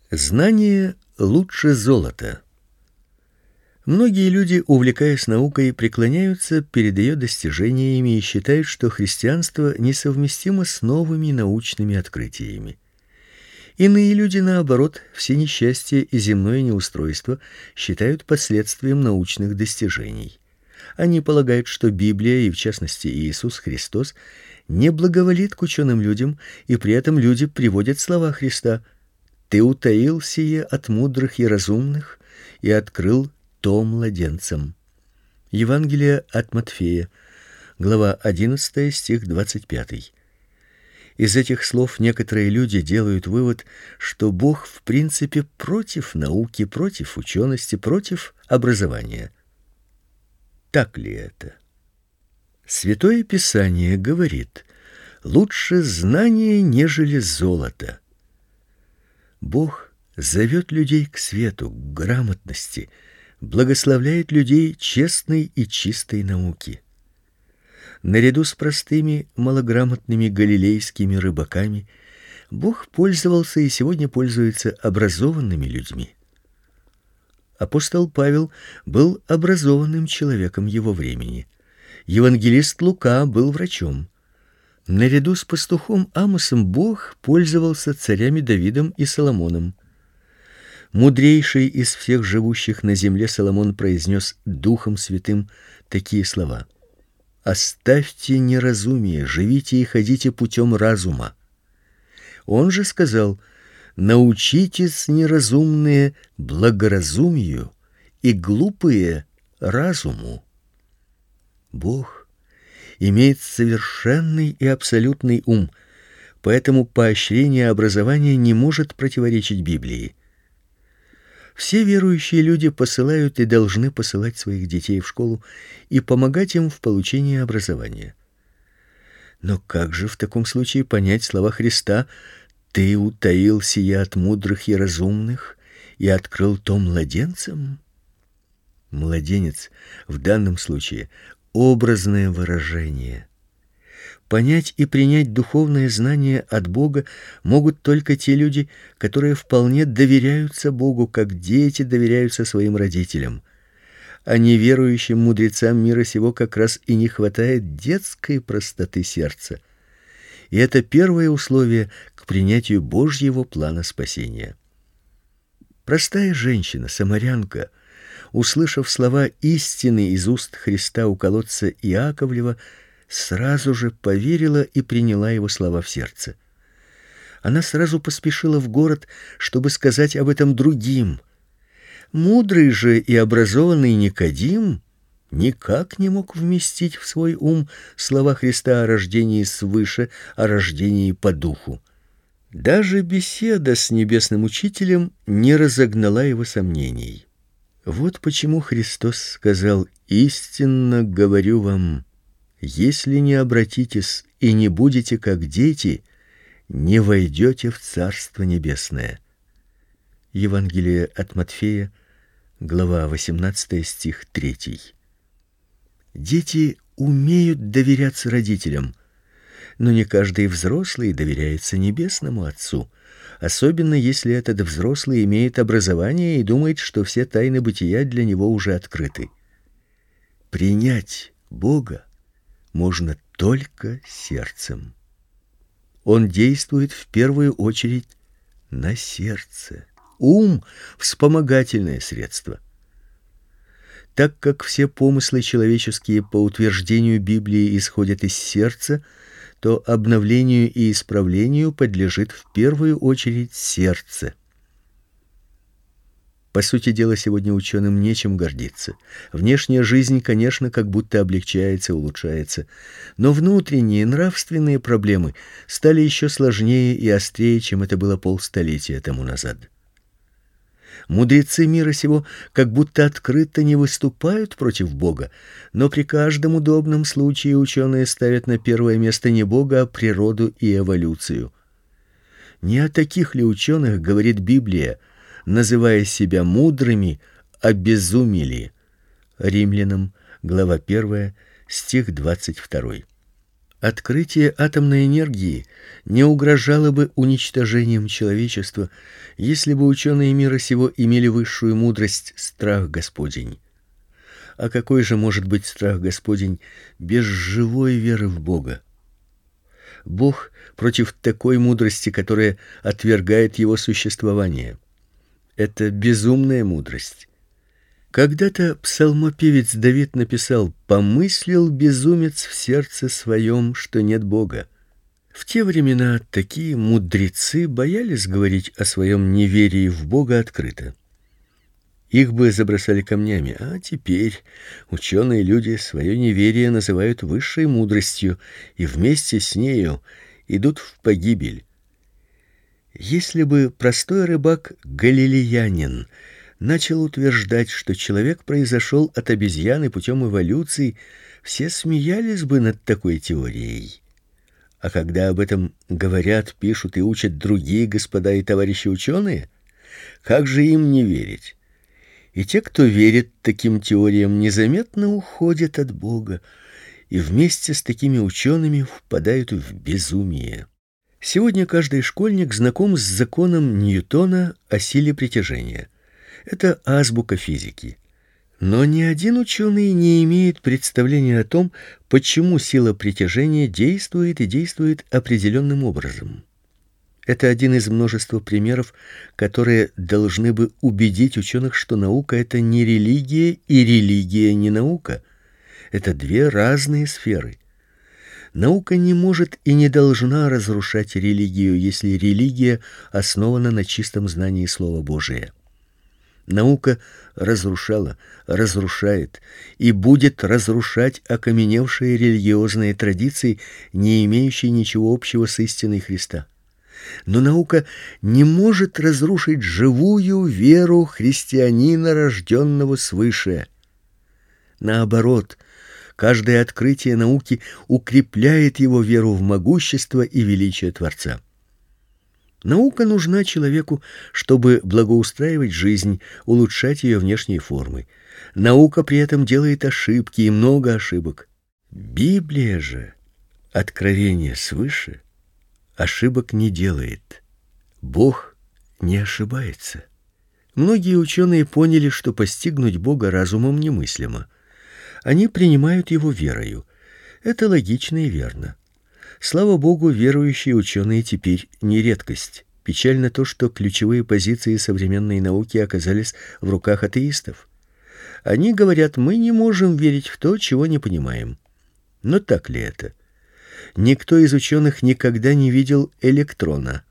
Знание лучше золота. Многие люди, увлекаясь наукой, преклоняются перед ее достижениями и считают, что христианство несовместимо с новыми научными открытиями. Иные люди, наоборот, все несчастья и земное неустройство считают последствием научных достижений. Они полагают, что Библия, и в частности Иисус Христос, не благоволит к ученым людям, и при этом люди приводят слова Христа: «Ты утаил сие от мудрых и разумных и открыл то младенцам». Евангелие от Матфея, глава 11, стих 25. Из этих слов некоторые люди делают вывод, что Бог в принципе против науки, против учености, против образования. Так ли это? Святое Писание говорит: лучше знание, нежели золото. Бог зовет людей к свету, к грамотности, благословляет людей честной и чистой науки. Наряду с простыми, малограмотными галилейскими рыбаками Бог пользовался и сегодня пользуется образованными людьми. Апостол Павел был образованным человеком его времени. Евангелист Лука был врачом. Наряду с пастухом Амосом Бог пользовался царями Давидом и Соломоном. Мудрейший из всех живущих на земле Соломон произнес Духом Святым такие слова: «Оставьте неразумие, живите и ходите путем разума». Он же сказал: «Научитесь, неразумные, благоразумию, и глупые разуму». Бог имеет совершенный и абсолютный ум, поэтому поощрение образования не может противоречить Библии. Все верующие люди посылают и должны посылать своих детей в школу и помогать им в получении образования. Но как же в таком случае понять слова Христа: «Ты утаил сия от мудрых и разумных и открыл то младенцам»? Младенец в данном случае образное выражение. Понять и принять духовное знание от Бога могут только те люди, которые вполне доверяются Богу, как дети доверяются своим родителям. А неверующим мудрецам мира сего как раз и не хватает детской простоты сердца. И это первое условие к принятию Божьего плана спасения. Простая женщина, самарянка, услышав слова истины из уст Христа у колодца Иаковлева, сразу же поверила и приняла его слова в сердце. Она сразу поспешила в город, чтобы сказать об этом другим. Мудрый же и образованный Никодим никак не мог вместить в свой ум слова Христа о рождении свыше, о рождении по духу. Даже беседа с небесным учителем не разогнала его сомнений. Вот почему Христос сказал: «Истинно говорю вам, если не обратитесь и не будете как дети, не войдете в Царство Небесное». Евангелие от Матфея, глава 18, стих 3. Дети умеют доверяться родителям, но не каждый взрослый доверяется Небесному Отцу, особенно если этот взрослый имеет образование и думает, что все тайны бытия для него уже открыты. Принять Бога можно только сердцем. Он действует в первую очередь на сердце. Ум — вспомогательное средство. Так как все помыслы человеческие по утверждению Библии исходят из сердца, то обновлению и исправлению подлежит в первую очередь сердце. По сути дела, сегодня ученым нечем гордиться. Внешняя жизнь, конечно, как будто облегчается, улучшается, но внутренние нравственные проблемы стали еще сложнее и острее, чем это было полстолетия тому назад. Мудрецы мира сего как будто открыто не выступают против Бога, но при каждом удобном случае ученые ставят на первое место не Бога, а природу и эволюцию. Не о таких ли ученых говорит Библия, называя себя мудрыми, обезумели? Римлянам, глава 1, стих 22. Открытие атомной энергии не угрожало бы уничтожением человечества, если бы ученые мира сего имели высшую мудрость страх Господень. А какой же может быть страх Господень без живой веры в Бога? Бог против такой мудрости, которая отвергает его существование. Это безумная мудрость. Когда-то псалмопевец Давид написал: «Помыслил безумец в сердце своем, что нет Бога». В те времена такие мудрецы боялись говорить о своем неверии в Бога открыто. Их бы забросали камнями, а теперь ученые люди свое неверие называют высшей мудростью и вместе с нею идут в погибель. Если бы простой рыбак-галилеянин начал утверждать, что человек произошел от обезьяны путем эволюции, все смеялись бы над такой теорией. А когда об этом говорят, пишут и учат другие господа и товарищи ученые, как же им не верить? И те, кто верит таким теориям, незаметно уходят от Бога и вместе с такими учеными впадают в безумие. Сегодня каждый школьник знаком с законом Ньютона о силе притяжения. Это азбука физики. Но ни один ученый не имеет представления о том, почему сила притяжения действует и действует определенным образом. Это один из множества примеров, которые должны бы убедить ученых, что наука — это не религия, и религия — не наука. Это две разные сферы. Наука не может и не должна разрушать религию, если религия основана на чистом знании Слова Божия. Наука разрушала, разрушает и будет разрушать окаменевшие религиозные традиции, не имеющие ничего общего с истиной Христа. Но наука не может разрушить живую веру христианина, рожденного свыше. Наоборот, каждое открытие науки укрепляет его веру в могущество и величие Творца. Наука нужна человеку, чтобы благоустраивать жизнь, улучшать ее внешние формы. Наука при этом делает ошибки, и много ошибок. Библия же, откровение свыше, ошибок не делает. Бог не ошибается. Многие ученые поняли, что постигнуть Бога разумом немыслимо. Они принимают его верою. Это логично и верно. Слава Богу, верующие ученые теперь не редкость. Печально то, что ключевые позиции современной науки оказались в руках атеистов. Они говорят: мы не можем верить в то, чего не понимаем. Но так ли это? Никто из ученых никогда не видел электрона.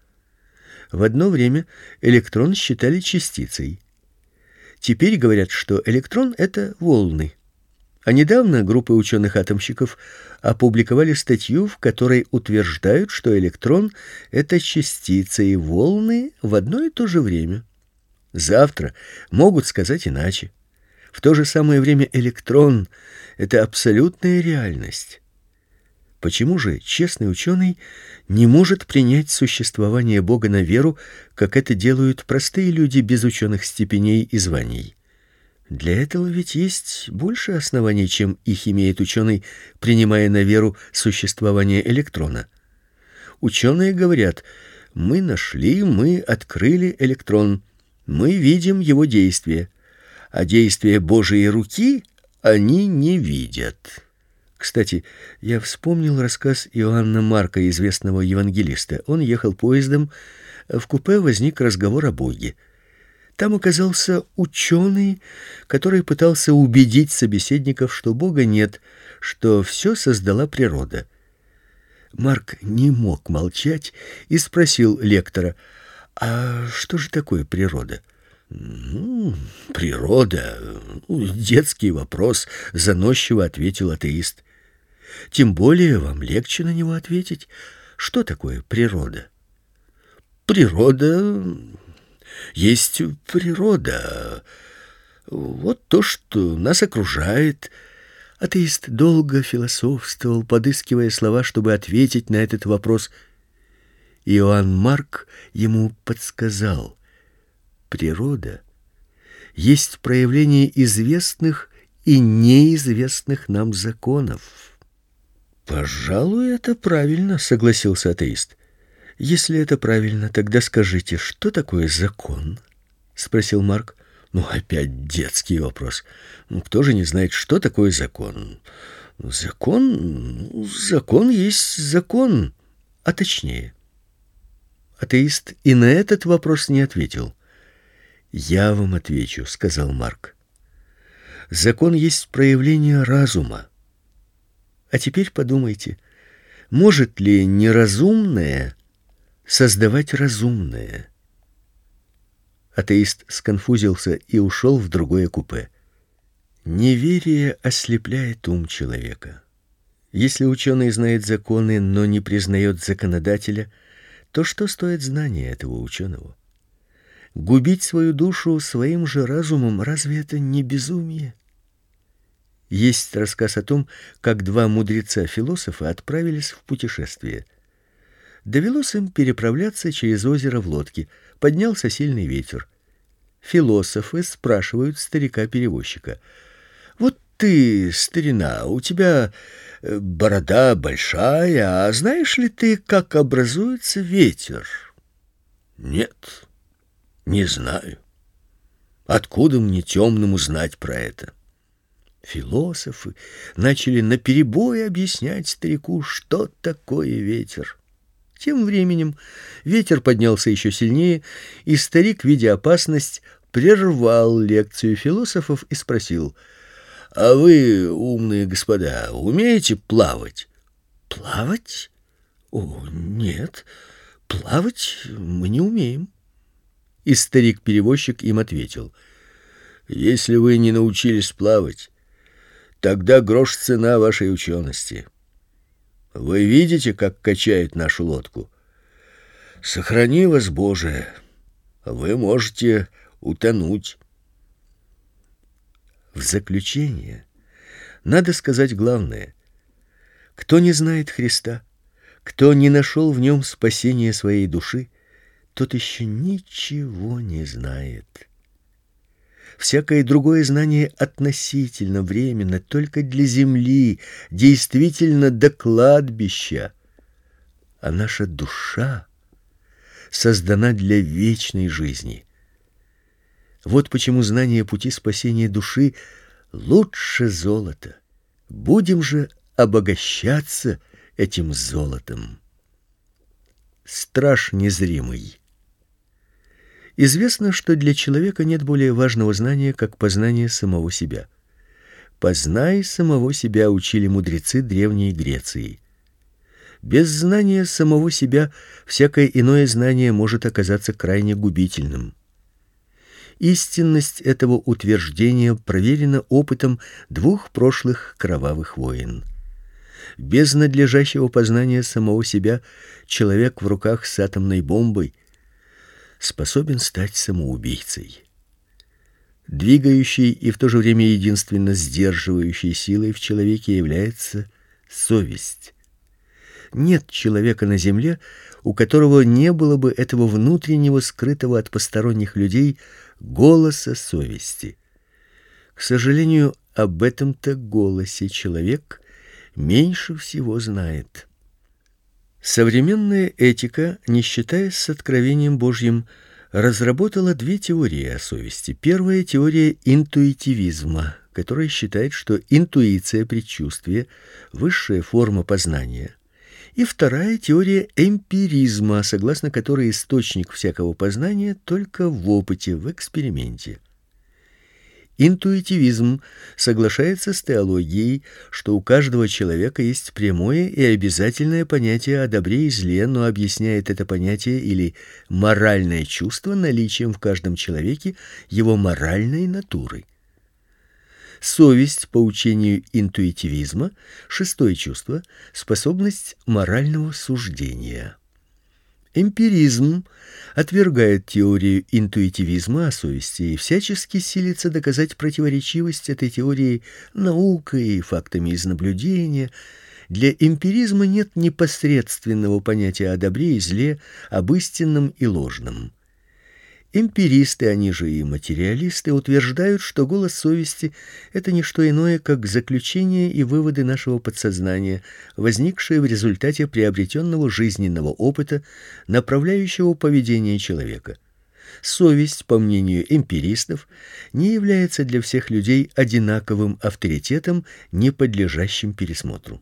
В одно время электрон считали частицей. Теперь говорят, что электрон — это волны. А недавно группа ученых-атомщиков опубликовали статью, в которой утверждают, что электрон — это частица и волны в одно и то же время. Завтра могут сказать иначе. В то же самое время электрон — это абсолютная реальность. Почему же честный ученый не может принять существование Бога на веру, как это делают простые люди без ученых степеней и званий? Для этого ведь есть больше оснований, чем их имеет ученый, принимая на веру существование электрона. Ученые говорят: мы нашли, мы открыли электрон, мы видим его действие, а действия Божией руки они не видят. Кстати, я вспомнил рассказ Иоанна Марка, известного евангелиста. Он ехал поездом, в купе возник разговор о Боге. Там оказался ученый, который пытался убедить собеседников, что Бога нет, что все создала природа. Марк не мог молчать и спросил лектора: «А что же такое природа?» «Природа? Детский вопрос», — заносчиво ответил атеист. «Тем более вам легче на него ответить. Что такое природа?» «Природа... есть природа. Вот то, что нас окружает». Атеист долго философствовал, подыскивая слова, чтобы ответить на этот вопрос. Иоанн Марк ему подсказал: природа есть проявление известных и неизвестных нам законов. Пожалуй, это правильно, согласился атеист. Если это правильно, тогда скажите, что такое закон? Спросил Марк. Ну, опять детский вопрос. Кто же не знает, что такое закон? Закон есть закон, а точнее. Атеист и на этот вопрос не ответил. Я вам отвечу, сказал Марк. Закон есть проявление разума. А теперь подумайте, может ли неразумное создавать разумное? Атеист сконфузился и ушел в другое купе. Неверие ослепляет ум человека. Если ученый знает законы, но не признает законодателя, то что стоит знание этого ученого? Губить свою душу своим же разумом, разве это не безумие? Есть рассказ о том, как два мудреца-философа отправились в путешествие. Довелось им переправляться через озеро в лодке. Поднялся сильный ветер. Философы спрашивают старика-перевозчика: «Вот ты, старина, у тебя борода большая, а знаешь ли ты, как образуется ветер?» «Нет, не знаю. Откуда мне темному знать про это?» Философы начали наперебой объяснять старику, что такое ветер. Тем временем ветер поднялся еще сильнее, и старик, видя опасность, прервал лекцию философов и спросил: «А вы, умные господа, умеете плавать?» «Плавать? О, нет, плавать мы не умеем». И старик-перевозчик им ответил: «Если вы не научились плавать, тогда грош цена вашей учености. Вы видите, как качает нашу лодку? Сохрани вас, Боже, вы можете утонуть». В заключение надо сказать главное: кто не знает Христа, кто не нашел в нем спасения своей души, тот еще ничего не знает. Всякое другое знание относительно, временно, только для земли, действительно до кладбища. А наша душа создана для вечной жизни. Вот почему знание пути спасения души лучше золота. Будем же обогащаться этим золотом. Страж незримый. Известно, что для человека нет более важного знания, как познание самого себя. «Познай самого себя», учили мудрецы Древней Греции. Без знания самого себя всякое иное знание может оказаться крайне губительным. Истинность этого утверждения проверена опытом двух прошлых кровавых войн. Без надлежащего познания самого себя человек в руках с атомной бомбой способен стать самоубийцей. Двигающей и в то же время единственно сдерживающей силой в человеке является совесть. Нет человека на земле, у которого не было бы этого внутреннего, скрытого от посторонних людей голоса совести. К сожалению, об этом-то голосе человек меньше всего знает. Современная этика, не считаясь с откровением Божьим, разработала две теории о совести. Первая теория интуитивизма, которая считает, что интуиция, предчувствие высшая форма познания. И вторая теория эмпиризма, согласно которой источник всякого познания только в опыте, в эксперименте. Интуитивизм соглашается с теологией, что у каждого человека есть прямое и обязательное понятие о добре и зле, но объясняет это понятие или моральное чувство наличием в каждом человеке его моральной натуры. Совесть, по учению интуитивизма, шестое чувство, способность морального суждения. Эмпиризм отвергает теорию интуитивизма о совести и всячески силится доказать противоречивость этой теории наукой и фактами из наблюдения. Для эмпиризма нет непосредственного понятия о добре и зле, об истинном и ложном. Эмпиристы, они же и материалисты, утверждают, что голос совести — это не что иное, как заключения и выводы нашего подсознания, возникшие в результате приобретенного жизненного опыта, направляющего поведение человека. Совесть, по мнению эмпиристов, не является для всех людей одинаковым авторитетом, не подлежащим пересмотру.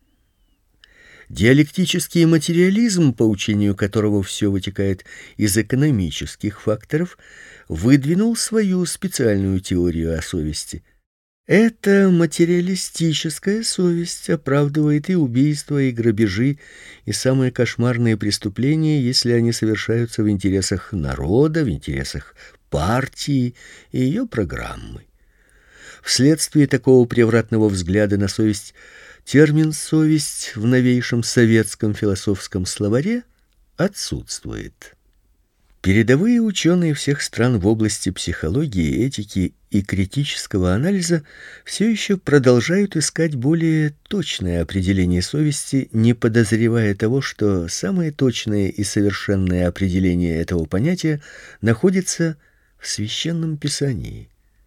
Диалектический материализм, по учению которого все вытекает из экономических факторов, выдвинул свою специальную теорию о совести. Эта материалистическая совесть оправдывает и убийства, и грабежи, и самые кошмарные преступления, если они совершаются в интересах народа, в интересах партии и ее программы. Вследствие такого превратного взгляда на совесть термин «совесть» в новейшем советском философском словаре отсутствует. Передовые ученые всех стран в области психологии, этики и критического анализа все еще продолжают искать более точное определение совести, не подозревая того, что самое точное и совершенное определение этого понятия находится в Священном Писании.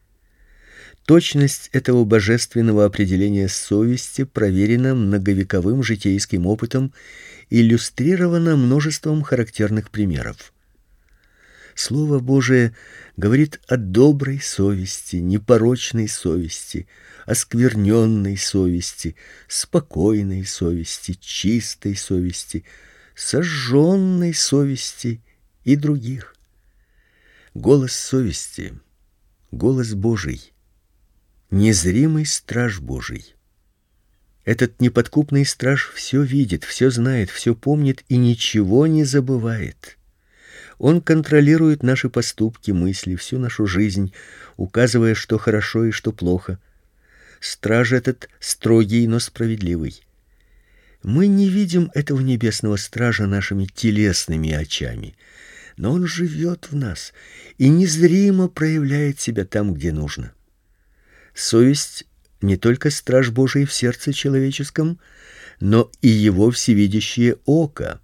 Точность этого божественного определения совести проверена многовековым житейским опытом и иллюстрирована множеством характерных примеров. Слово Божие говорит о доброй совести, непорочной совести, оскверненной совести, спокойной совести, чистой совести, сожженной совести и других. Голос совести, голос Божий, незримый страж Божий. Этот неподкупный страж все видит, все знает, все помнит и ничего не забывает. Он контролирует наши поступки, мысли, всю нашу жизнь, указывая, что хорошо и что плохо. Страж этот строгий, но справедливый. Мы не видим этого небесного стража нашими телесными очами, но он живет в нас и незримо проявляет себя там, где нужно. Совесть не только страж Божий в сердце человеческом, но и его всевидящее око.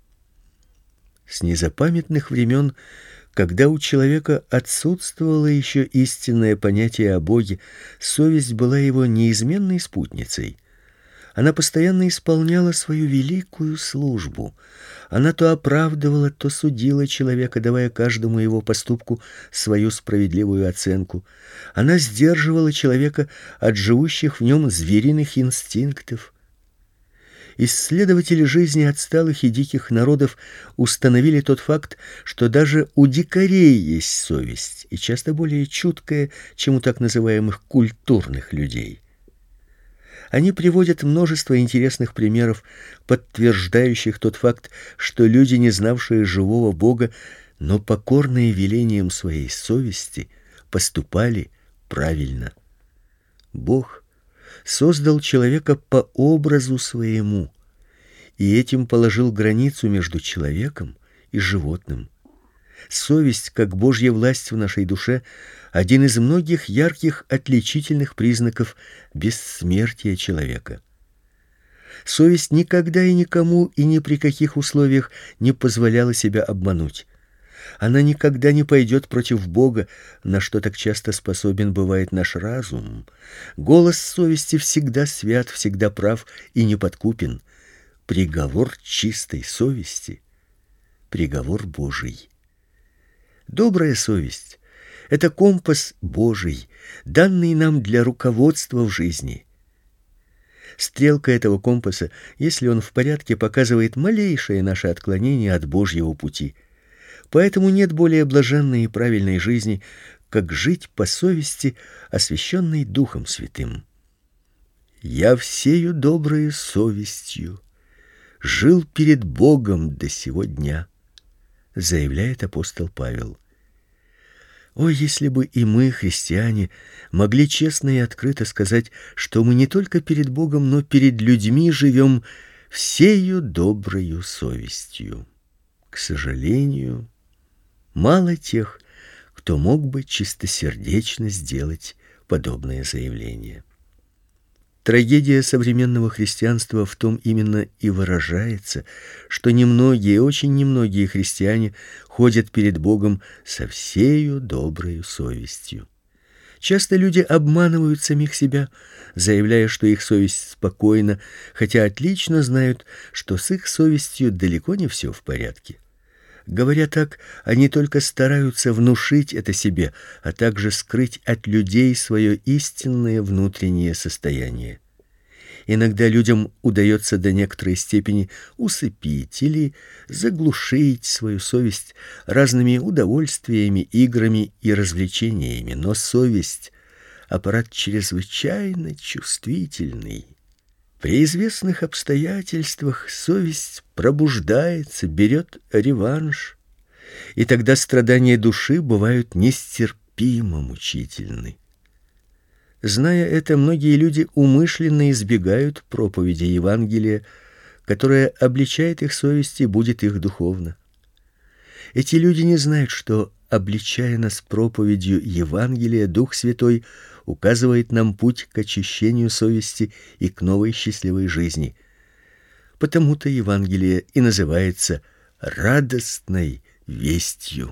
С незапамятных времен, когда у человека отсутствовало еще истинное понятие о Боге, совесть была его неизменной спутницей. Она постоянно исполняла свою великую службу. Она то оправдывала, то судила человека, давая каждому его поступку свою справедливую оценку. Она сдерживала человека от живущих в нем звериных инстинктов. Исследователи жизни отсталых и диких народов установили тот факт, что даже у дикарей есть совесть, и часто более чуткая, чем у так называемых культурных людей. Они приводят множество интересных примеров, подтверждающих тот факт, что люди, не знавшие живого Бога, но покорные велениям своей совести, поступали правильно. Бог создал человека по образу своему, и этим положил границу между человеком и животным. Совесть, как Божья власть в нашей душе, один из многих ярких отличительных признаков бессмертия человека. Совесть никогда и никому и ни при каких условиях не позволяла себя обмануть. Она никогда не пойдет против Бога, на что так часто способен бывает наш разум. Голос совести всегда свят, всегда прав и неподкупен. Приговор чистой совести — приговор Божий. Добрая совесть — это компас Божий, данный нам для руководства в жизни. Стрелка этого компаса, если он в порядке, показывает малейшее наше отклонение от Божьего пути. Поэтому нет более блаженной и правильной жизни, как жить по совести, освященной Духом Святым. «Я всею доброю совестью жил перед Богом до сего дня», заявляет апостол Павел. О, если бы и мы, христиане, могли честно и открыто сказать, что мы не только перед Богом, но перед людьми живем всею доброю совестью. К сожалению, мало тех, кто мог бы чистосердечно сделать подобное заявление. Трагедия современного христианства в том именно и выражается, что немногие, очень немногие христиане ходят перед Богом со всею доброю совестью. Часто люди обманывают самих себя, заявляя, что их совесть спокойна, хотя отлично знают, что с их совестью далеко не все в порядке. Говоря так, они только стараются внушить это себе, а также скрыть от людей свое истинное внутреннее состояние. Иногда людям удается до некоторой степени усыпить или заглушить свою совесть разными удовольствиями, играми и развлечениями, но совесть — аппарат чрезвычайно чувствительный. При известных обстоятельствах совесть пробуждается, берет реванш, и тогда страдания души бывают нестерпимо мучительны. Зная это, многие люди умышленно избегают проповеди Евангелия, которая обличает их совесть и будит их духовно. Эти люди не знают, что, обличая нас проповедью Евангелия, Дух Святой указывает нам путь к очищению совести и к новой счастливой жизни. Потому-то Евангелие и называется радостной вестью.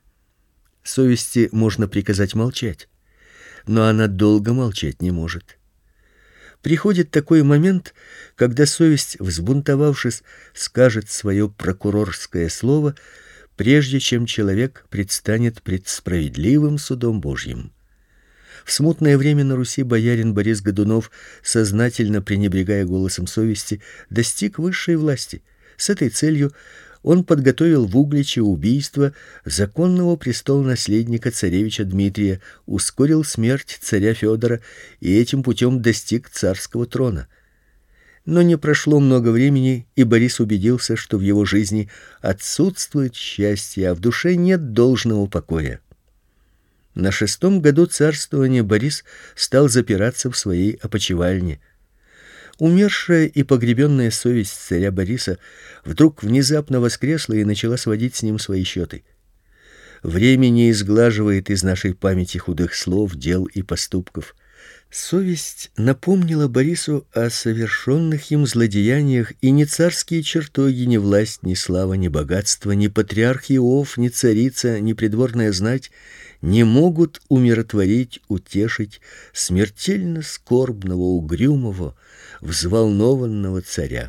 Совести можно приказать молчать, но она долго молчать не может. Приходит такой момент, когда совесть, взбунтовавшись, скажет свое прокурорское слово, прежде чем человек предстанет пред справедливым судом Божьим. В смутное время на Руси боярин Борис Годунов, сознательно пренебрегая голосом совести, достиг высшей власти. С этой целью он подготовил в Угличе убийство законного престолонаследника царевича Дмитрия, ускорил смерть царя Федора и этим путем достиг царского трона. Но не прошло много времени, и Борис убедился, что в его жизни отсутствует счастье, а в душе нет должного покоя. На 6-м году царствования Борис стал запираться в своей опочивальне. Умершая и погребенная совесть царя Бориса вдруг внезапно воскресла и начала сводить с ним свои счеты. Время не изглаживает из нашей памяти худых слов, дел и поступков. Совесть напомнила Борису о совершенных им злодеяниях, и ни царские чертоги, ни власть, ни слава, ни богатство, ни патриарх Иов, ни царица, ни придворная знать не могут умиротворить, утешить смертельно скорбного, угрюмого, взволнованного царя.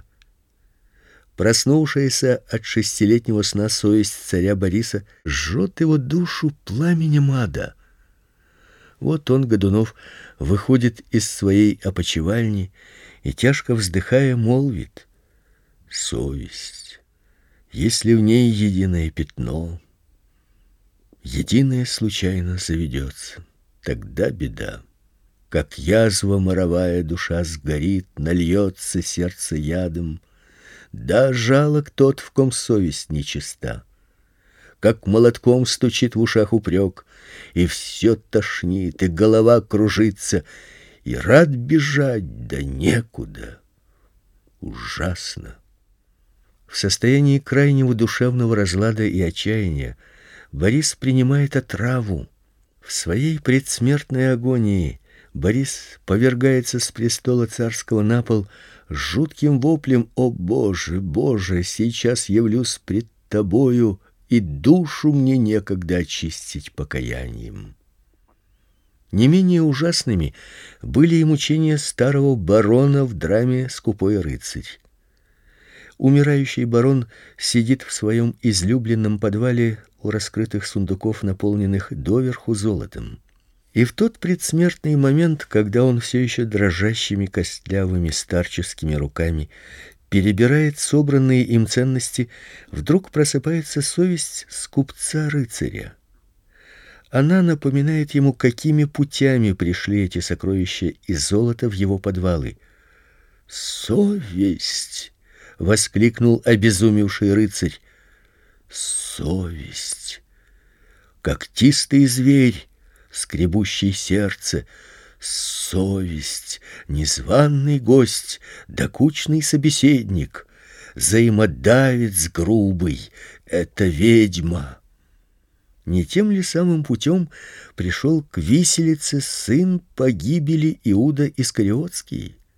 Проснувшаяся от 6-летнего сна совесть царя Бориса жжет его душу пламенем ада. Вот он, Годунов, выходит из своей опочивальни и, тяжко вздыхая, молвит: «Совесть, если в ней единое пятно, единое случайно заведется, тогда беда. Как язва моровая душа сгорит, нальется сердце ядом, да жалок тот, в ком совесть нечиста. Как молотком стучит в ушах упрек, и все тошнит, и голова кружится, и рад бежать, да некуда. Ужасно». В состоянии крайнего душевного разлада и отчаяния Борис принимает отраву. В своей предсмертной агонии Борис повергается с престола царского на пол с жутким воплем: «О Боже, Боже, сейчас явлюсь пред Тобою, и душу мне некогда очистить покаянием». Не менее ужасными были и мучения старого барона в драме «Скупой рыцарь». Умирающий барон сидит в своем излюбленном подвале у раскрытых сундуков, наполненных доверху золотом. И в тот предсмертный момент, когда он все еще дрожащими костлявыми старческими руками перебирает собранные им ценности, вдруг просыпается совесть скупца-рыцаря. Она напоминает ему, какими путями пришли эти сокровища из золота в его подвалы. «Совесть!» — воскликнул обезумевший рыцарь. «Совесть! Когтистый зверь, скребущий сердце! Совесть! Незваный гость, докучный собеседник! Взаимодавец грубый! Это ведьма!» Не тем ли самым путем пришел к виселице сын погибели Иуда Искариотский?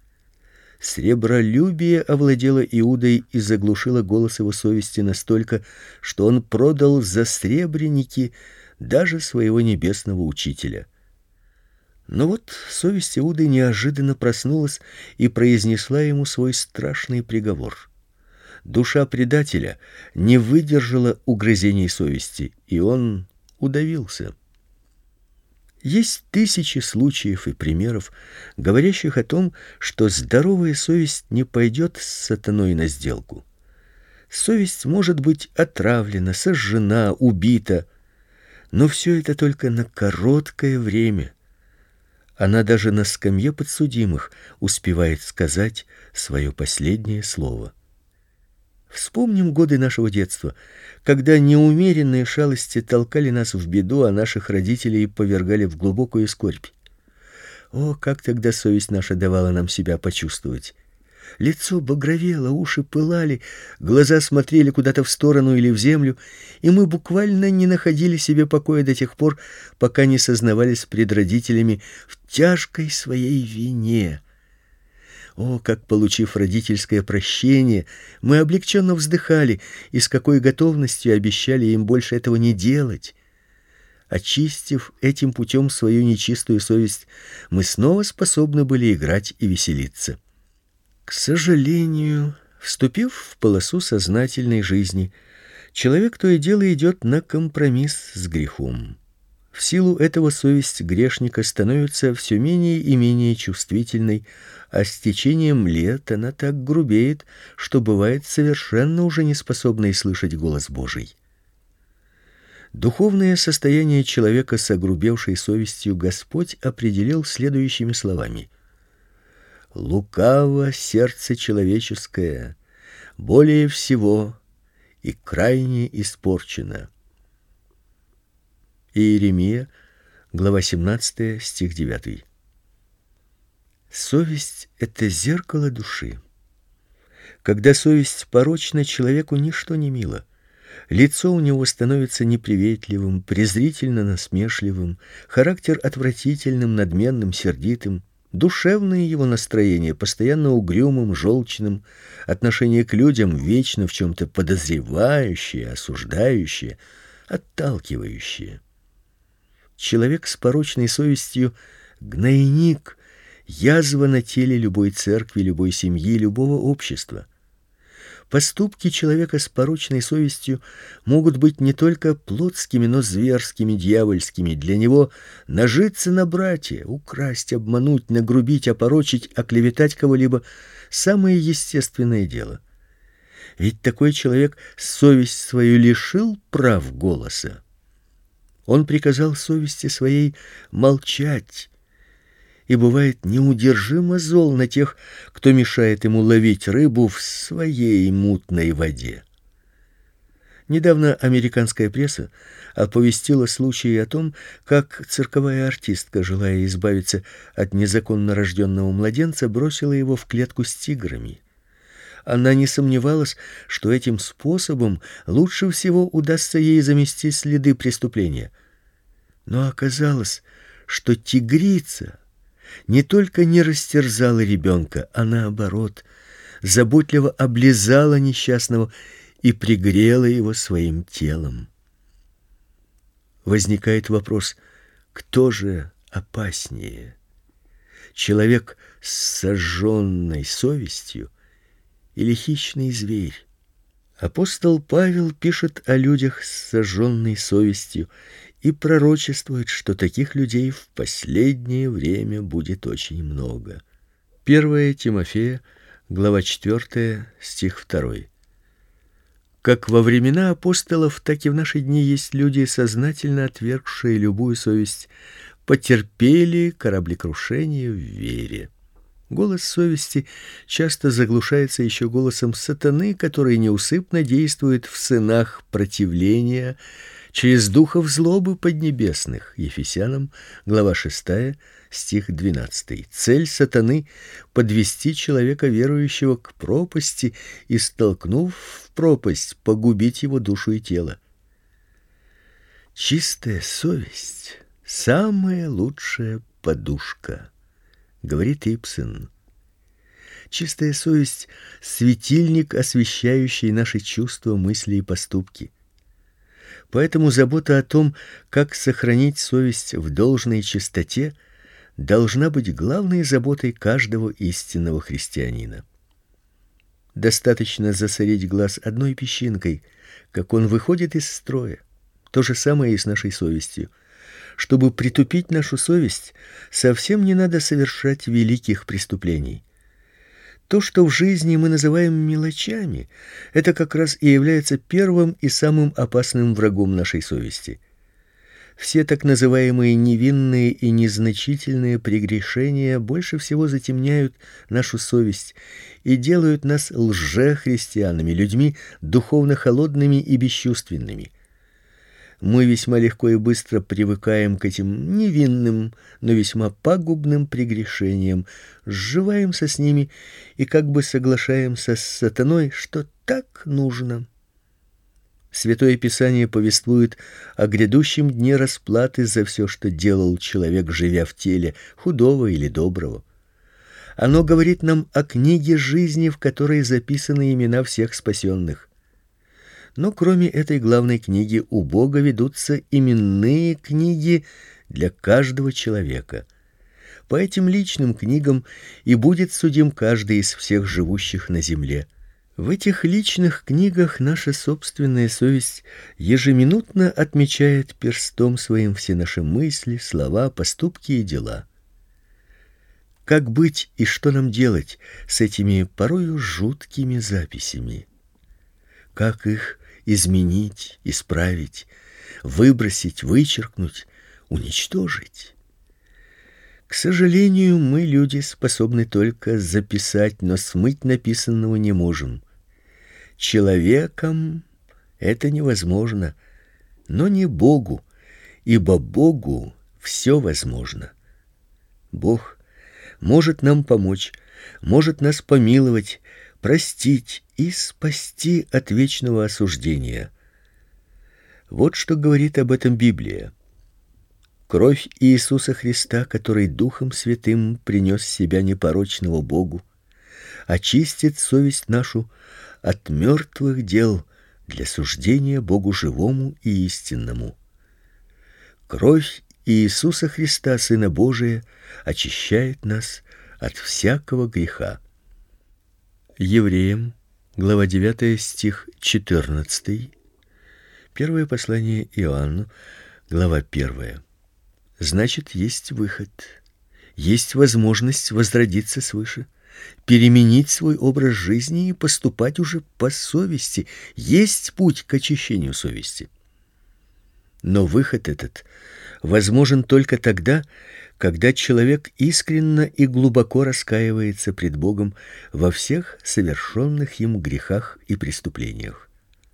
Сребролюбие овладело Иудой и заглушило голос его совести настолько, что он продал за сребреники даже своего небесного учителя. Но вот совесть Иуды неожиданно проснулась и произнесла ему свой страшный приговор. Душа предателя не выдержала угрызений совести, и он удавился. Есть тысячи случаев и примеров, говорящих о том, что здоровая совесть не пойдет с сатаной на сделку. Совесть может быть отравлена, сожжена, убита, но все это только на короткое время. Она даже на скамье подсудимых успевает сказать свое последнее слово. Вспомним годы нашего детства, когда неумеренные шалости толкали нас в беду, а наших родителей повергали в глубокую скорбь. О, как тогда совесть наша давала нам себя почувствовать. Лицо багровело, уши пылали, глаза смотрели куда-то в сторону или в землю, и мы буквально не находили себе покоя до тех пор, пока не сознавались пред родителями в тяжкой своей вине. О, как, получив родительское прощение, мы облегченно вздыхали и с какой готовностью обещали им больше этого не делать. Очистив этим путем свою нечистую совесть, мы снова способны были играть и веселиться. К сожалению, вступив в полосу сознательной жизни, человек то и дело идет на компромисс с грехом. В силу этого совесть грешника становится все менее и менее чувствительной, а с течением лет она так грубеет, что бывает совершенно уже не способной слышать голос Божий. Духовное состояние человека с огрубевшей совестью Господь определил следующими словами: «Лукаво сердце человеческое, более всего и крайне испорчено». Иеремия, глава 17, стих 9. Совесть — это зеркало души. Когда совесть порочна, человеку ничто не мило. Лицо у него становится неприветливым, презрительно насмешливым, характер отвратительным, надменным, сердитым, душевное его настроение постоянно угрюмым, желчным, отношение к людям вечно в чем-то подозревающее, осуждающее, отталкивающее. Человек с порочной совестью — гнойник, язва на теле любой церкви, любой семьи, любого общества. Поступки человека с порочной совестью могут быть не только плотскими, но зверскими, дьявольскими. Для него нажиться на братья, украсть, обмануть, нагрубить, опорочить, оклеветать кого-либо — самое естественное дело. Ведь такой человек совесть свою лишил прав голоса. Он приказал совести своей молчать и бывает неудержимо зол на тех, кто мешает ему ловить рыбу в своей мутной воде. Недавно американская пресса оповестила случай о том, как цирковая артистка, желая избавиться от незаконно рожденного младенца, бросила его в клетку с тиграми. Она не сомневалась, что этим способом лучше всего удастся ей замести следы преступления. Но оказалось, что тигрица не только не растерзала ребенка, а наоборот, заботливо облизала несчастного и пригрела его своим телом. Возникает вопрос: кто же опаснее? Человек с сожженной совестью или хищный зверь? Апостол Павел пишет о людях с сожженной совестью и пророчествует, что таких людей в последнее время будет очень много. 1 Тимофея, глава 4, стих 2. Как во времена апостолов, так и в наши дни есть люди, сознательно отвергшие любую совесть, потерпели кораблекрушение в вере. Голос совести часто заглушается еще голосом сатаны, который неусыпно действует в сынах противления через духов злобы поднебесных. Ефесянам, глава 6, стих 12. Цель сатаны — подвести человека верующего к пропасти и, столкнув в пропасть, погубить его душу и тело. Чистая совесть — самая лучшая подушка, говорит Ибсен. Чистая совесть — светильник, освещающий наши чувства, мысли и поступки. Поэтому забота о том, как сохранить совесть в должной чистоте, должна быть главной заботой каждого истинного христианина. Достаточно засорить глаз одной песчинкой, как он выходит из строя. То же самое и с нашей совестью. Чтобы притупить нашу совесть, совсем не надо совершать великих преступлений. То, что в жизни мы называем мелочами, это как раз и является первым и самым опасным врагом нашей совести. Все так называемые невинные и незначительные прегрешения больше всего затемняют нашу совесть и делают нас лжехристианами, людьми духовно холодными и бесчувственными. Мы весьма легко и быстро привыкаем к этим невинным, но весьма пагубным прегрешениям, сживаемся с ними и как бы соглашаемся с сатаной, что так нужно. Святое Писание повествует о грядущем дне расплаты за все, что делал человек, живя в теле, худого или доброго. Оно говорит нам о книге жизни, в которой записаны имена всех спасенных. Но кроме этой главной книги у Бога ведутся именные книги для каждого человека. По этим личным книгам и будет судим каждый из всех живущих на земле. В этих личных книгах наша собственная совесть ежеминутно отмечает перстом своим все наши мысли, слова, поступки и дела. Как быть и что нам делать с этими порою жуткими записями? Как их изменить, исправить, выбросить, вычеркнуть, уничтожить? К сожалению, мы, люди, способны только записать, но смыть написанного не можем. Человеком это невозможно, но не Богу, ибо Богу все возможно. Бог может нам помочь, может нас помиловать, простить и спасти от вечного осуждения. Вот что говорит об этом Библия. Кровь Иисуса Христа, который Духом Святым принес себя непорочного Богу, очистит совесть нашу от мертвых дел для суждения Богу живому и истинному. Кровь Иисуса Христа, Сына Божия, очищает нас от всякого греха. Евреям, глава 9, стих 14. Первое послание Иоанну, глава 1. Значит, есть выход. Есть возможность возродиться свыше, переменить свой образ жизни и поступать уже по совести. Есть путь к очищению совести. Но выход этот возможен только тогда, когда человек искренне и глубоко раскаивается пред Богом во всех совершенных им грехах и преступлениях.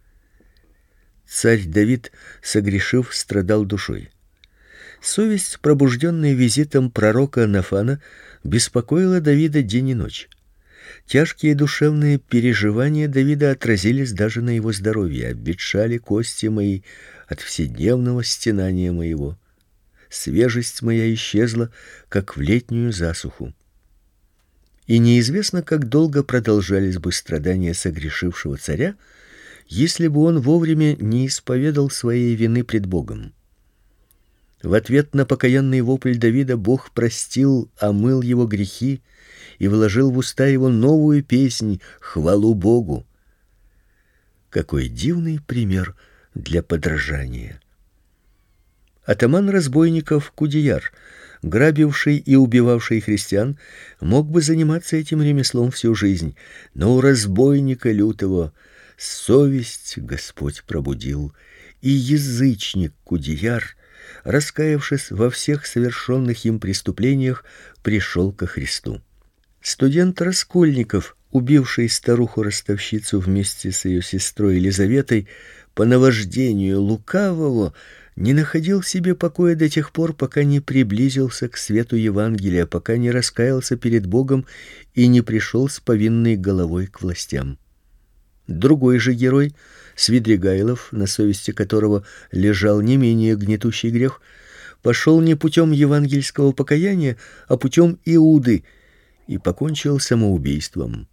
Царь Давид, согрешив, страдал душой. Совесть, пробужденная визитом пророка Нафана, беспокоила Давида день и ночь. Тяжкие душевные переживания Давида отразились даже на его здоровье. Обветшали кости мои от вседневного стенания моего. Свежесть моя исчезла, как в летнюю засуху. И неизвестно, как долго продолжались бы страдания согрешившего царя, если бы он вовремя не исповедал своей вины пред Богом. В ответ на покаянный вопль Давида Бог простил, омыл его грехи и вложил в уста его новую песнь, хвалу Богу. Какой дивный пример для подражания! Атаман разбойников Кудеяр, грабивший и убивавший христиан, мог бы заниматься этим ремеслом всю жизнь, но у разбойника лютого совесть Господь пробудил, и язычник Кудеяр, раскаявшись во всех совершенных им преступлениях, пришел ко Христу. Студент Раскольников, убивший старуху-ростовщицу вместе с ее сестрой Елизаветой по навождению лукавого, не находил себе покоя до тех пор, пока не приблизился к свету Евангелия, пока не раскаялся перед Богом и не пришел с повинной головой к властям. Другой же герой, Свидригайлов, на совести которого лежал не менее гнетущий грех, пошел не путем евангельского покаяния, а путем Иуды, и покончил самоубийством.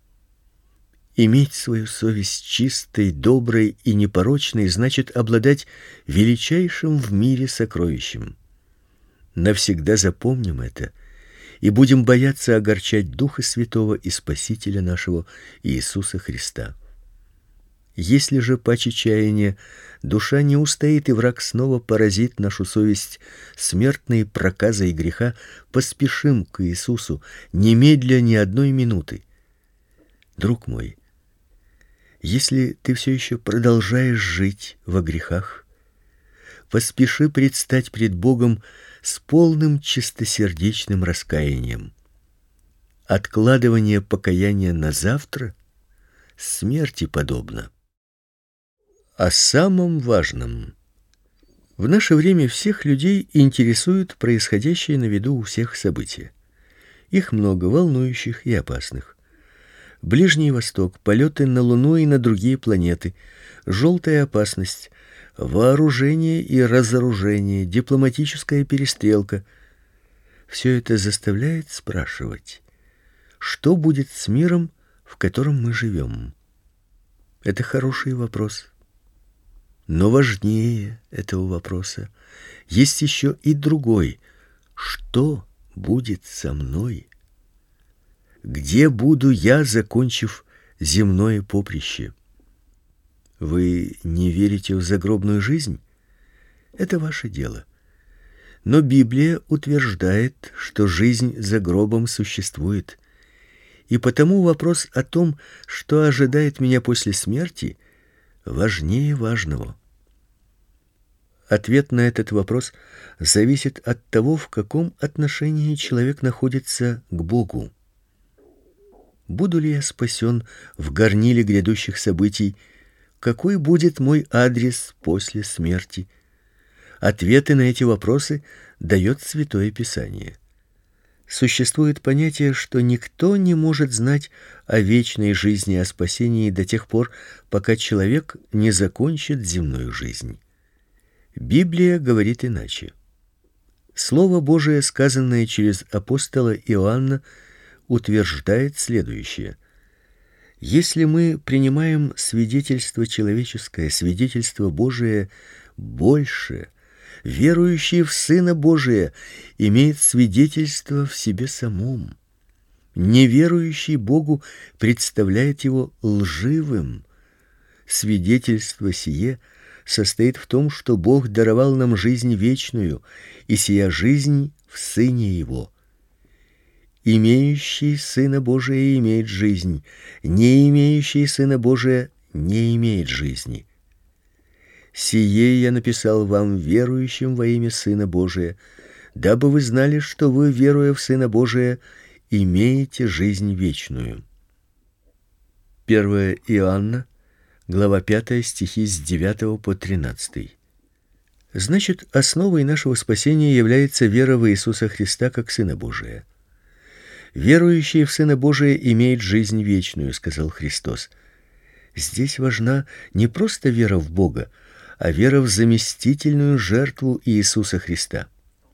Иметь свою совесть чистой, доброй и непорочной значит обладать величайшим в мире сокровищем. Навсегда запомним это и будем бояться огорчать Духа Святого и Спасителя нашего Иисуса Христа. Если же паче чаяния душа не устоит и враг снова поразит нашу совесть смертной проказой греха, поспешим к Иисусу, немедля ни одной минуты. Друг мой, если ты все еще продолжаешь жить во грехах, поспеши предстать пред Богом с полным чистосердечным раскаянием. Откладывание покаяния на завтра смерти подобно. О самом важном. В наше время всех людей интересуют происходящие на виду у всех события. Их много, волнующих и опасных. Ближний Восток, полеты на Луну и на другие планеты, желтая опасность, вооружение и разоружение, дипломатическая перестрелка. Все это заставляет спрашивать, что будет с миром, в котором мы живем? Это хороший вопрос. Но важнее этого вопроса есть еще и другой. Что будет со мной? Где буду я, закончив земное поприще? Вы не верите в загробную жизнь? Это ваше дело. Но Библия утверждает, что жизнь за гробом существует. И потому вопрос о том, что ожидает меня после смерти, важнее важного. Ответ на этот вопрос зависит от того, в каком отношении человек находится к Богу. Буду ли я спасен в горниле грядущих событий? Какой будет мой адрес после смерти? Ответы на эти вопросы дает Святое Писание. Существует понятие, что никто не может знать о вечной жизни, о спасении до тех пор, пока человек не закончит земную жизнь. Библия говорит иначе. Слово Божие, сказанное через апостола Иоанна, утверждает следующее: если мы принимаем свидетельство человеческое, свидетельство Божие больше, верующий в Сына Божия имеет свидетельство в себе самом. Неверующий Богу представляет его лживым. Свидетельство сие состоит в том, что Бог даровал нам жизнь вечную, и сия жизнь в Сыне Его. Имеющий Сына Божия имеет жизнь, не имеющий Сына Божия не имеет жизни. Сие я написал вам, верующим во имя Сына Божия, дабы вы знали, что вы, веруя в Сына Божия, имеете жизнь вечную. 1 Иоанна, глава 5, стихи с 9 по 13. Значит, основой нашего спасения является вера в Иисуса Христа как Сына Божия. Верующий в Сына Божия имеет жизнь вечную, сказал Христос. Здесь важна не просто вера в Бога, а вера в заместительную жертву Иисуса Христа.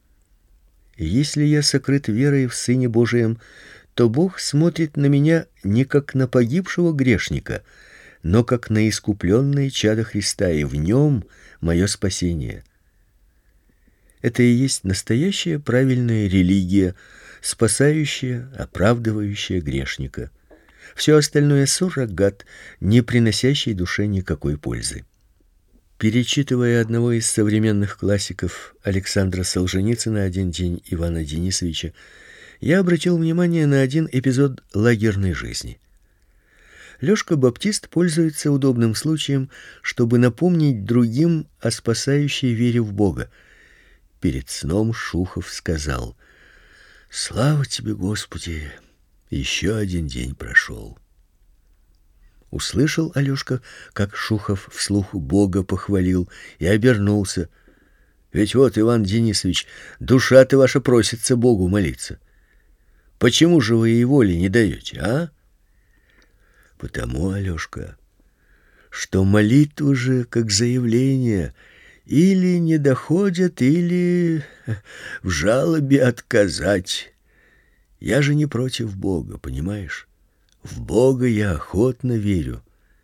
Если я сокрыт верой в Сыне Божием, то Бог смотрит на меня не как на погибшего грешника, но как на искупленное чадо Христа, и в нем мое спасение. Это и есть настоящая правильная религия, спасающая, оправдывающая грешника. Все остальное суррогат, не приносящий душе никакой пользы. Перечитывая одного из современных классиков Александра Солженицына «Один день Ивана Денисовича», я обратил внимание на один эпизод лагерной жизни. Лёшка Баптист пользуется удобным случаем, чтобы напомнить другим о спасающей вере в Бога. Перед сном Шухов сказал: «Слава тебе, Господи, еще один день прошел». Услышал Алёшка, как Шухов вслух Бога похвалил, и обернулся. «Ведь вот, Иван Денисович, душа-то ваша просится Богу молиться. Почему же вы ей воли не даете, а?» «Потому, Алёшка, что молитвы же, как заявление, или не доходят, или в жалобе отказать. Я же не против Бога, понимаешь? В Бога я охотно верю.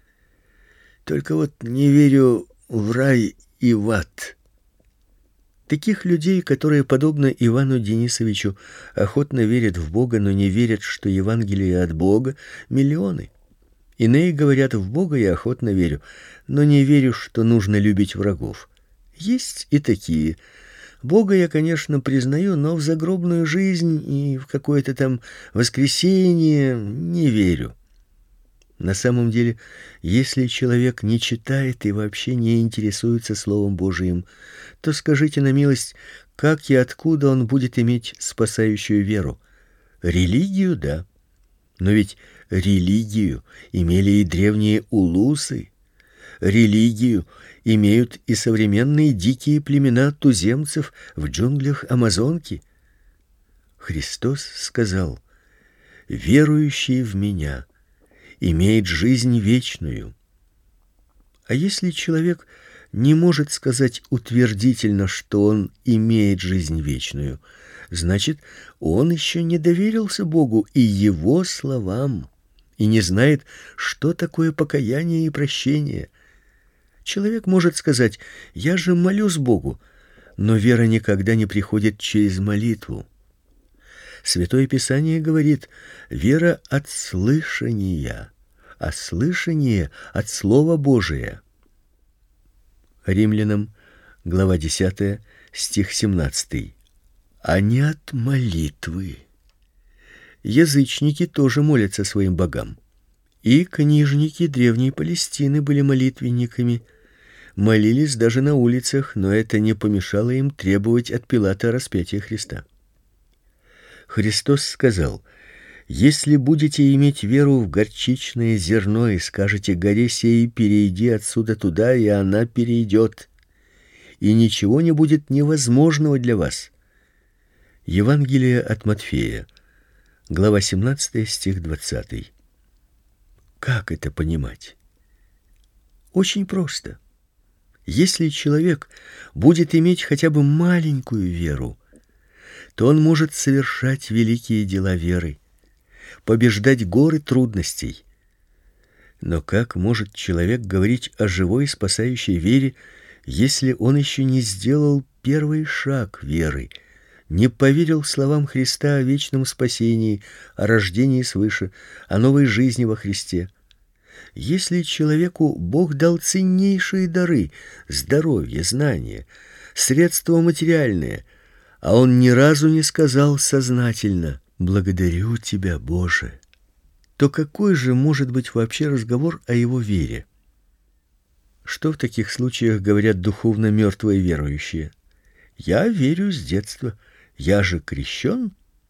Только вот не верю в рай и в ад. Таких людей, которые, подобно Ивану Денисовичу, охотно верят в Бога, но не верят, что Евангелие от Бога, миллионы. Иные говорят: в Бога я охотно верю, но не верю, что нужно любить врагов. Есть и такие. Бога я, конечно, признаю, но в загробную жизнь и в какое-то там воскресение не верю. На самом деле, если человек не читает и вообще не интересуется Словом Божиим, то скажите на милость, как и откуда он будет иметь спасающую веру? Религию, да. Но ведь религию имели и древние улусы. Религию имеют и современные дикие племена туземцев в джунглях Амазонки. Христос сказал: «Верующий в Меня имеет жизнь вечную». А если человек не может сказать утвердительно, что он имеет жизнь вечную, значит, он еще не доверился Богу и Его словам, и не знает, что такое покаяние и прощение. Человек может сказать: «Я же молюсь Богу», но вера никогда не приходит через молитву. Святое Писание говорит: вера от слышания, а слышание от Слова Божия. Римлянам, глава 10, стих 17. А не от молитвы. Язычники тоже молятся своим богам. И книжники древней Палестины были молитвенниками, молились даже на улицах, но это не помешало им требовать от Пилата распятия Христа. Христос сказал: «Если будете иметь веру в горчичное зерно и скажете горе сей: перейди отсюда туда, и она перейдет, и ничего не будет невозможного для вас». Евангелие от Матфея, глава 17, стих 20. Как это понимать? Очень просто. Если человек будет иметь хотя бы маленькую веру, то он может совершать великие дела веры, побеждать горы трудностей. Но как может человек говорить о живой спасающей вере, если он еще не сделал первый шаг веры, не поверил словам Христа о вечном спасении, о рождении свыше, о новой жизни во Христе? Если человеку Бог дал ценнейшие дары: здоровье, знания, средства материальные, а он ни разу не сказал сознательно: «Благодарю тебя, Боже», то какой же может быть вообще разговор о его вере? Что в таких случаях говорят духовно мертвые верующие? «Я верю с детства, я же крещен».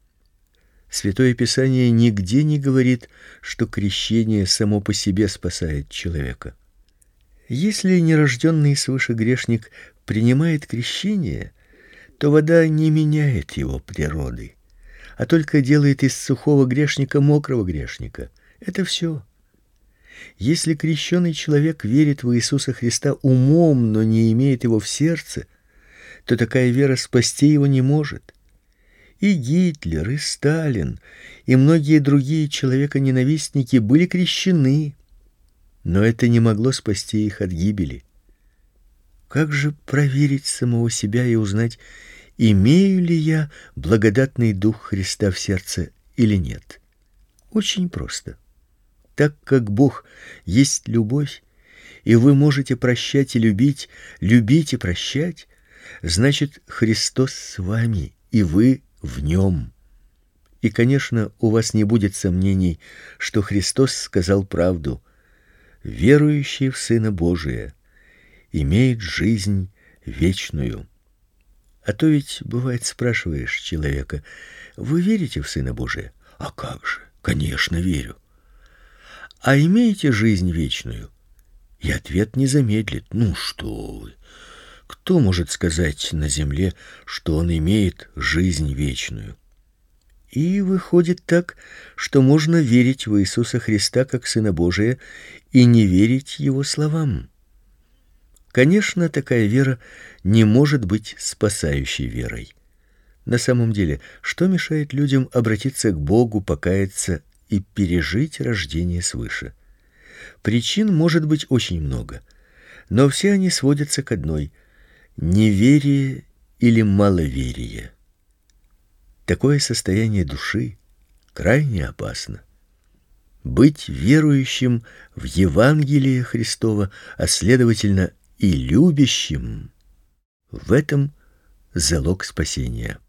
Святое Писание нигде не говорит, что крещение само по себе спасает человека. Если нерожденный свыше грешник принимает крещение, то вода не меняет его природы, а только делает из сухого грешника мокрого грешника. Это все. Если крещенный человек верит в Иисуса Христа умом, но не имеет его в сердце, то такая вера спасти его не может. И Гитлер, и Сталин, и многие другие человеконенавистники были крещены, но это не могло спасти их от гибели. Как же проверить самого себя и узнать, имею ли я благодатный Дух Христа в сердце или нет? Очень просто. Так как Бог есть любовь, и вы можете прощать и любить, любить и прощать, значит, Христос с вами, и вы в Нем. И, конечно, у вас не будет сомнений, что Христос сказал правду: верующий в Сына Божия имеет жизнь вечную. А то ведь бывает, спрашиваешь человека: вы верите в Сына Божия? А как же? Конечно, верю. А имеете жизнь вечную? И ответ не замедлит: ну что вы? Кто может сказать на земле, что он имеет жизнь вечную? И выходит так, что можно верить в Иисуса Христа как Сына Божия и не верить Его словам. Конечно, такая вера не может быть спасающей верой. На самом деле, что мешает людям обратиться к Богу, покаяться и пережить рождение свыше? Причин может быть очень много, но все они сводятся к одной: неверие или маловерие. Такое состояние души крайне опасно. Быть верующим в Евангелие Христово, а следовательно и любящим — в этом залог спасения.